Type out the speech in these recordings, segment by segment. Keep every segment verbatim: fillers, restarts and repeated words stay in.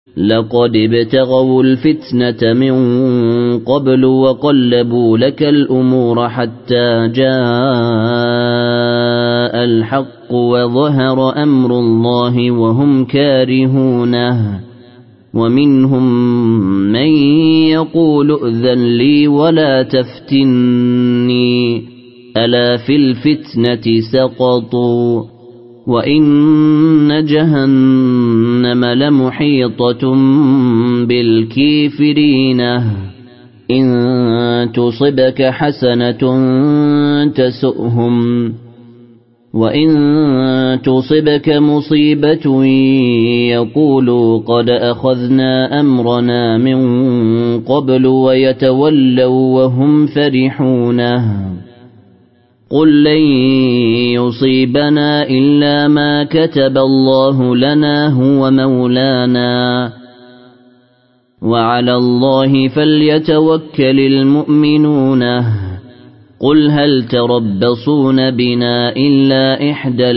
لقد ابتغوا الفتنة من قبل وقلبوا لك الأمور حتى جاء الحق وظهر أمر الله وهم كارهونه ومنهم من يقول ائذن لي ولا تفتني ألا في الفتنة سقطوا وإن جهنم لمحيطة بالكافرين إن تصبك حسنة تسؤهم وإن تصبك مصيبة يقولوا قد أخذنا أمرنا من قبل ويتولوا وهم فرحونه قل لن يصيبنا إلا ما كتب الله لنا هو مولانا وعلى الله فليتوكل المؤمنون قل هل تربصون بنا إلا إحدى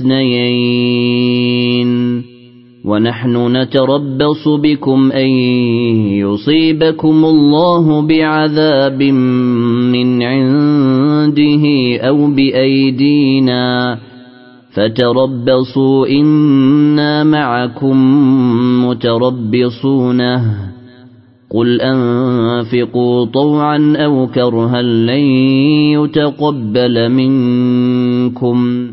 الحسنيين ونحن نتربص بكم أن يصيبكم الله بعذاب من عنده أو بأيدينا فتربصوا إنا معكم متربصون قل أنفقوا طوعا أو كرها لن يتقبل منكم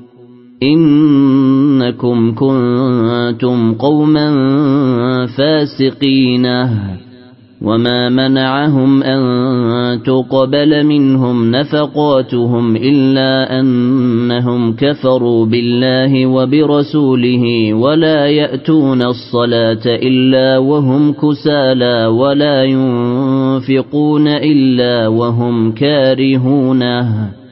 إنكم كنتم قوما فاسقين وما منعهم أن تقبل منهم نفقاتهم إلا أنهم كفروا بالله وبرسوله ولا يأتون الصلاة إلا وهم كسالى ولا ينفقون إلا وهم كارهونه